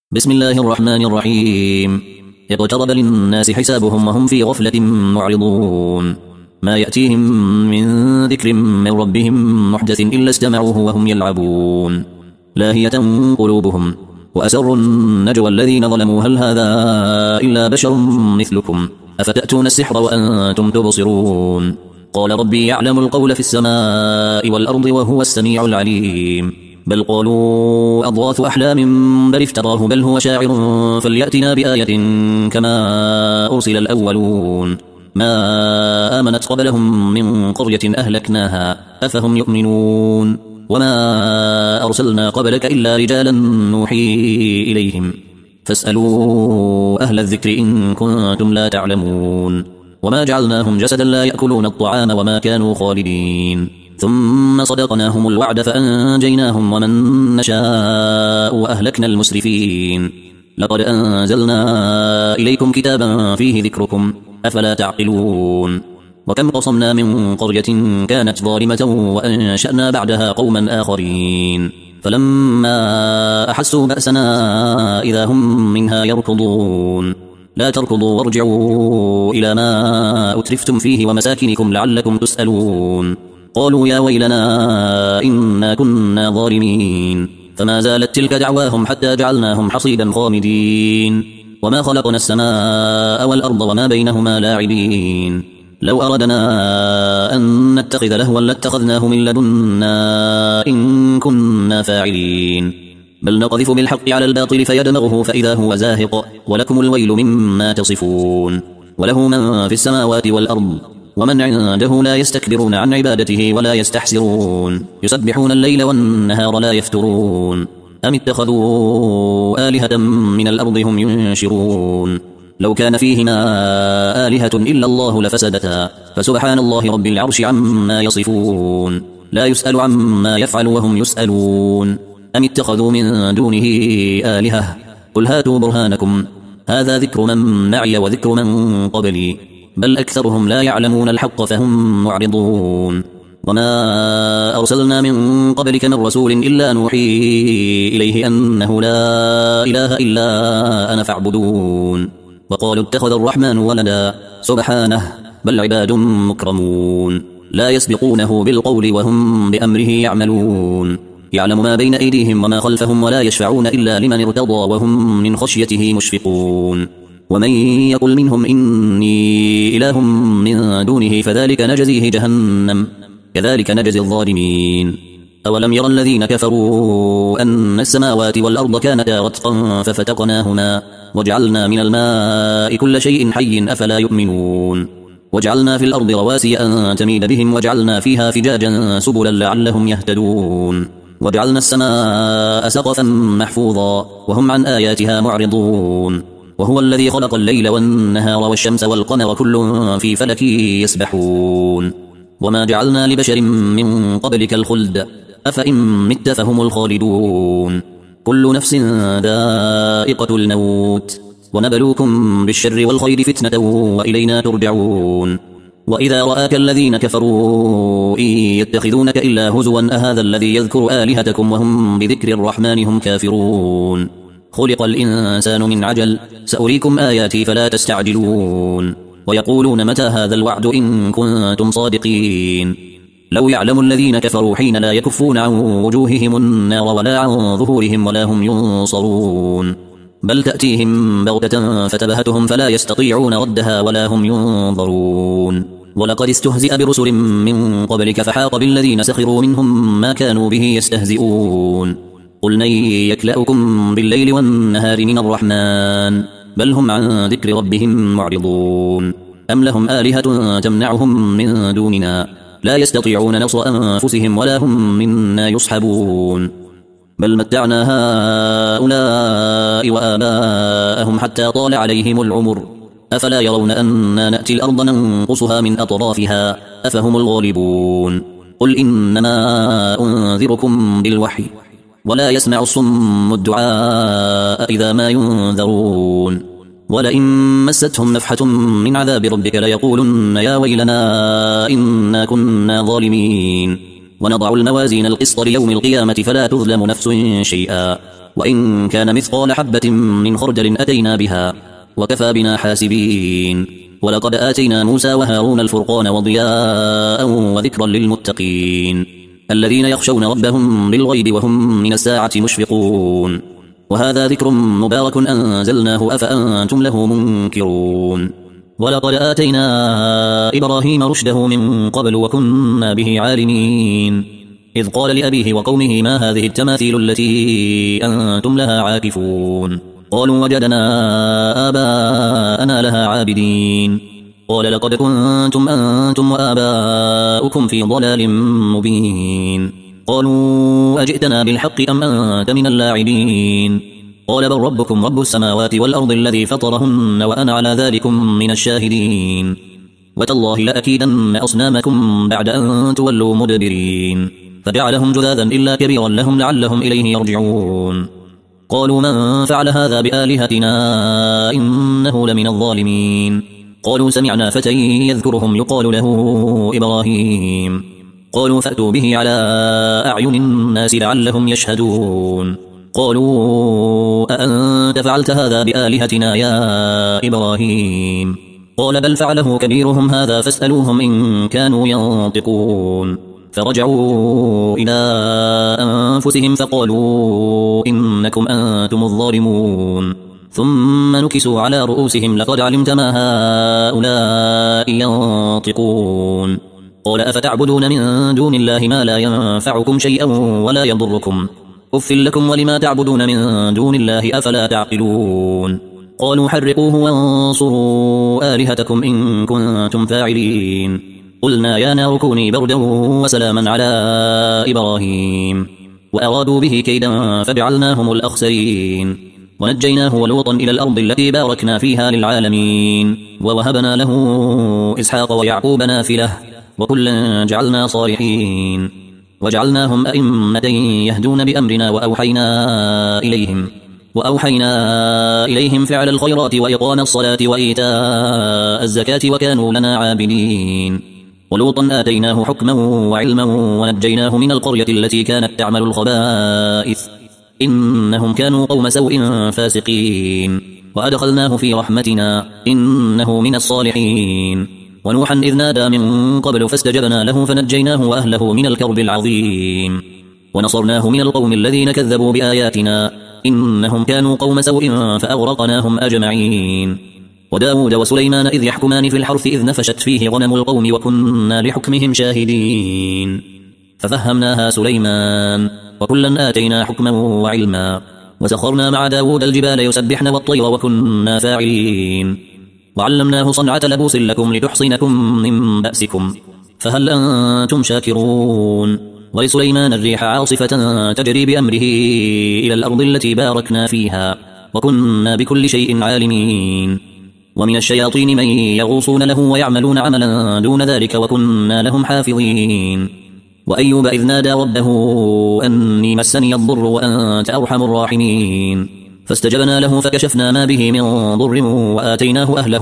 بسم الله الرحمن الرحيم. اقترب للناس حسابهم وهم في غفلة معرضون. ما يأتيهم من ذكر من ربهم محدث إلا استمعوه وهم يلعبون. لاهية قلوبهم وأسروا النجوى الذين ظلموا هل هذا إلا بشر مثلكم أفتأتون السحر وأنتم تبصرون. قال ربي يعلم القول في السماء والأرض وهو السميع العليم. بل قالوا أضغاث أحلام بل افتراه بل هو شاعر فليأتنا بآية كما أرسل الأولون. ما آمنت قبلهم من قرية أهلكناها أفهم يؤمنون. وما أرسلنا قبلك إلا رجالا نوحي إليهم فاسألوا أهل الذكر إن كنتم لا تعلمون. وما جعلناهم جسدا لا يأكلون الطعام وما كانوا خالدين. ثم صدقناهم الوعد فأنجيناهم ومن نشاء وأهلكنا المسرفين. لقد أنزلنا إليكم كتابا فيه ذكركم أفلا تعقلون. وكم قصمنا من قرية كانت ظالمة وأنشأنا بعدها قوما آخرين فلما أحسوا بأسنا إذا هم منها يركضون. لا تركضوا وارجعوا إلى ما أترفتم فيه ومساكنكم لعلكم تسألون. قالوا يا ويلنا إنا كنا ظالمين فما زالت تلك دعواهم حتى جعلناهم حصيدا خامدين. وما خلقنا السماء والأرض وما بينهما لاعبين. لو أردنا أن نتخذ لهوا لاتخذناه من لدنا إن كنا فاعلين. بل نقذف بالحق على الباطل فيدمغه فإذا هو زاهق ولكم الويل مما تصفون. وله من في السماوات والأرض ومن عنده لا يستكبرون عن عبادته ولا يستحسرون. يسبحون الليل والنهار لا يفترون. أم اتخذوا آلهة من الأرض هم ينشرون. لو كان فيهما آلهة إلا الله لفسدتا فسبحان الله رب العرش عما يصفون. لا يسأل عما يفعل وهم يسألون. أم اتخذوا من دونه آلهة قل هاتوا برهانكم هذا ذكر من معي وذكر من قبلي بل أكثرهم لا يعلمون الحق فهم معرضون. وما أرسلنا من قبلك من رسول إلا نوحي إليه أنه لا إله إلا أنا فاعبدون. وقالوا اتخذ الرحمن ولدا سبحانه بل عباد مكرمون لا يسبقونه بالقول وهم بأمره يعملون. يعلم ما بين أيديهم وما خلفهم ولا يشفعون إلا لمن ارتضى وهم من خشيته مشفقون. ومن يقل منهم إني إله من دونه فذلك نجزيه جهنم كذلك نجزي الظالمين. أولم يرى الذين كفروا أن السماوات والأرض كانتا رتقا ففتقناهما وجعلنا من الماء كل شيء حي أفلا يؤمنون. وجعلنا في الأرض رواسي أن تميد بهم وجعلنا فيها فجاجا سبلا لعلهم يهتدون. وجعلنا السماء سقفا محفوظا وهم عن آياتها معرضون. وهو الذي خلق الليل والنهار والشمس والقمر كل في فلك يسبحون. وما جعلنا لبشر من قبلك الخلد أفإن مت فهم الخالدون. كل نفس ذائقة الموت ونبلوكم بالشر والخير فتنة وإلينا ترجعون. وإذا رآك الذين كفروا إن يتخذونك إلا هزوا أهذا الذي يذكر آلهتكم وهم بذكر الرحمن هم كافرون. خلق الإنسان من عجل سأريكم آياتي فلا تستعجلون. ويقولون متى هذا الوعد إن كنتم صادقين. لو يعلم الذين كفروا حين لا يكفون عن وجوههم النار ولا عن ظهورهم ولا هم ينصرون. بل تأتيهم بغتة فتبهتهم فلا يستطيعون ردها ولا هم ينظرون. ولقد استهزئ برسل من قبلك فحاق بالذين سخروا منهم ما كانوا به يستهزئون. قل من يكلأكم بالليل والنهار من الرحمن بل هم عن ذكر ربهم معرضون. أم لهم آلهة تمنعهم من دوننا لا يستطيعون نصر أنفسهم ولا هم منا يصحبون. بل متعنا هؤلاء وآباءهم حتى طال عليهم العمر أفلا يرون أنا نأتي الأرض ننقصها من أطرافها أفهم الغالبون. قل إنما أنذركم بالوحي ولا يسمع الصم الدعاء إذا ما ينذرون. ولئن مستهم نفحة من عذاب ربك ليقولن يا ويلنا إنا كنا ظالمين. ونضع الموازين القسط ليوم القيامة فلا تظلم نفس شيئا وإن كان مثقال حبة من خردل أتينا بها وكفى بنا حاسبين. ولقد آتينا موسى وهارون الفرقان وضياء وذكرا للمتقين الذين يخشون ربهم بالغيب وهم من الساعة مشفقون. وهذا ذكر مبارك أنزلناه أفأنتم له منكرون. ولقد آتينا إبراهيم رشده من قبل وكنا به عالمين إذ قال لأبيه وقومه ما هذه التماثيل التي أنتم لها عاكفون؟ قالوا وجدنا آباءنا لها عابدين. قال لقد كنتم أنتم وآباؤكم في ضلال مبين. قالوا أجئتنا بالحق أم أنت من اللاعبين؟ قال بل ربكم رب السماوات والأرض الذي فطرهن وأنا على ذلكم من الشاهدين. وتالله لأكيدن أصنامكم بعد أن تولوا مدبرين. فجعلهم جذاذا إلا كبيرا لهم لعلهم إليه يرجعون. قالوا من فعل هذا بآلهتنا إنه لمن الظالمين. قالوا سمعنا فتى يذكرهم يقال له إبراهيم. قالوا فأتوا به على أعين الناس لعلهم يشهدون. قالوا أأنت فعلت هذا بآلهتنا يا إبراهيم؟ قال بل فعله كبيرهم هذا فاسألوهم إن كانوا ينطقون. فرجعوا إلى أنفسهم فقالوا إنكم أنتم الظالمون. ثم نكسوا على رؤوسهم لقد علمت ما هؤلاء ينطقون. قال أفتعبدون من دون الله ما لا ينفعكم شيئا ولا يضركم أف لكم ولما تعبدون من دون الله أفلا تعقلون. قالوا حرقوه وانصروا آلهتكم إن كنتم فاعلين. قلنا يا نار كوني بردا وسلاما على إبراهيم وأرادوا به كيدا فجعلناهم الأخسرين. ونجيناه ولوطا إلى الأرض التي باركنا فيها للعالمين. ووهبنا له إسحاق ويعقوب نافلة وكلا جعلنا صالحين. وجعلناهم أئمة يهدون بأمرنا وأوحينا إليهم فعل الخيرات وإقام الصلاة وإيتاء الزكاة وكانوا لنا عابدين. ولوطا آتيناه حكما وعلما ونجيناه من القرية التي كانت تعمل الخبائث إنهم كانوا قوم سوء فاسقين. وأدخلناه في رحمتنا إنه من الصالحين. ونوحا إذ نادى من قبل فاستجبنا له فنجيناه وأهله من الكرب العظيم. ونصرناه من القوم الذين كذبوا بآياتنا إنهم كانوا قوم سوء فأغرقناهم أجمعين. وداود وسليمان إذ يحكمان في الحرث إذ نفشت فيه غنم القوم وكنا لحكمهم شاهدين. ففهمناها سليمان وكلا آتينا حكما وعلما. وسخرنا مع داود الجبال يسبحن والطير وكنا فاعلين. وعلمناه صنعة لبوس لكم لتحصنكم من بأسكم فهل أنتم شاكرون. ولسليمان الريح عاصفة تجري بأمره إلى الأرض التي باركنا فيها وكنا بكل شيء عالمين. ومن الشياطين من يغوصون له ويعملون عملا دون ذلك وكنا لهم حافظين. وأيوب إذ نادى ربه أني مسني الضر وأنت أرحم الراحمين. فاستجبنا له فكشفنا ما به من ضر وآتيناه أهله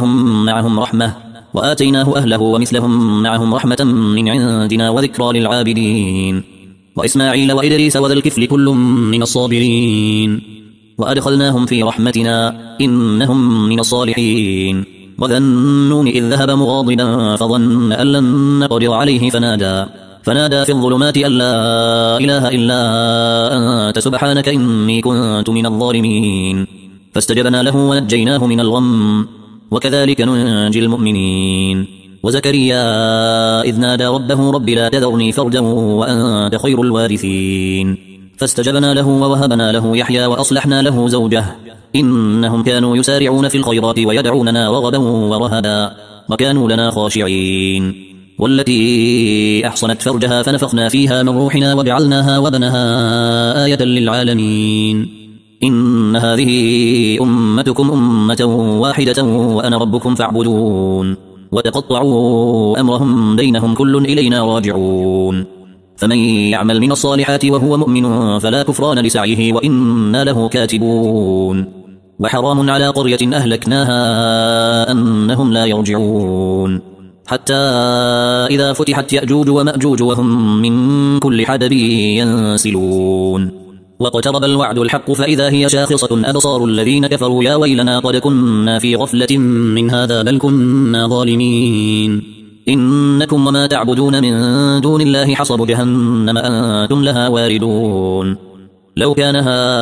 ومثلهم معهم رحمة من عندنا وذكرى للعابدين. وإسماعيل وإدريس وذا الكفل كل من الصابرين. وأدخلناهم في رحمتنا إنهم من الصالحين. وذا النون إذ ذهب مغاضبا فظن أن لن نقدر عليه فنادى في الظلمات أن لا إله إلا أنت سبحانك إني كنت من الظالمين. فاستجبنا له ونجيناه من الغم وكذلك ننجي المؤمنين. وزكريا إذ نادى ربه رب لا تذرني فردا وأنت خير الوارثين. فاستجبنا له ووهبنا له يحيى وأصلحنا له زوجه إنهم كانوا يسارعون في الخيرات ويدعوننا رغبا ورهبا وكانوا لنا خاشعين. والتي أحصنت فرجها فنفخنا فيها من روحنا وجعلناها وابنها آية للعالمين. إن هذه أمتكم أمة واحدة وأنا ربكم فاعبدون. وتقطعوا أمرهم بينهم كل إلينا راجعون. فمن يعمل من الصالحات وهو مؤمن فلا كفران لسعيه وإنا له كاتبون. وحرام على قرية أهلكناها أنهم لا يرجعون حتى إذا فتحت يأجوج ومأجوج وهم من كل حدب ينسلون. واقترب الوعد الحق فإذا هي شاخصة أبصار الذين كفروا يا ويلنا قد كنا في غفلة من هذا بل كنا ظالمين إنكم وما تعبدون من دون الله حصب جهنم أنتم لها واردون لو كان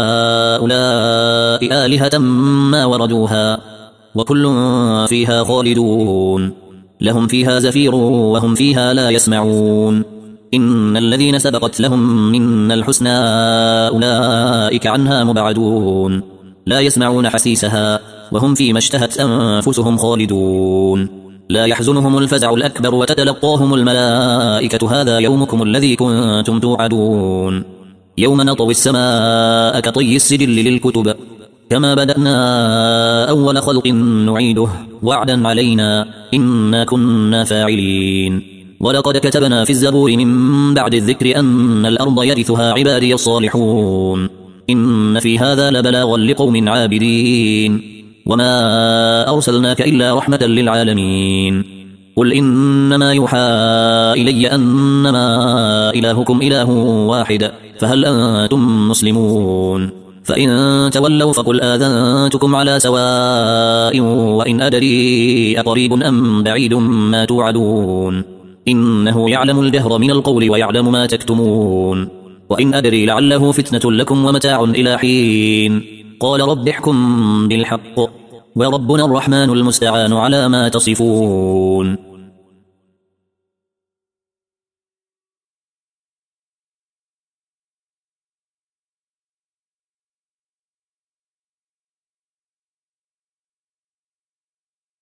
هؤلاء آلهة ما وردوها وكل فيها خالدون لهم فيها زفير وهم فيها لا يسمعون إن الذين سبقت لهم منا الحسنى أولئك عنها مبعدون لا يسمعون حسيسها وهم فيما اشتهت أنفسهم خالدون لا يحزنهم الفزع الأكبر وتتلقاهم الملائكة هذا يومكم الذي كنتم توعدون يوم نطوي السماء كطي السجل للكتب كما بدأنا أول خلق نعيده وعدا علينا إنا كنا فاعلين ولقد كتبنا في الزبور من بعد الذكر أن الأرض يرثها عبادي الصالحون إن في هذا لبلاغا لقوم عابدين وما أرسلناك إلا رحمة للعالمين قل إنما يوحى إلي أنما إلهكم إله واحد فهل أنتم مسلمون فإن تولوا فقل آذنتكم على سواء وإن أدري أقريب أم بعيد ما توعدون إنه يعلم الجهر من القول ويعلم ما تكتمون وإن أدري لعله فتنة لكم ومتاع إلى حين قال رب احكم بالحق وربنا الرحمن المستعان على ما تصفون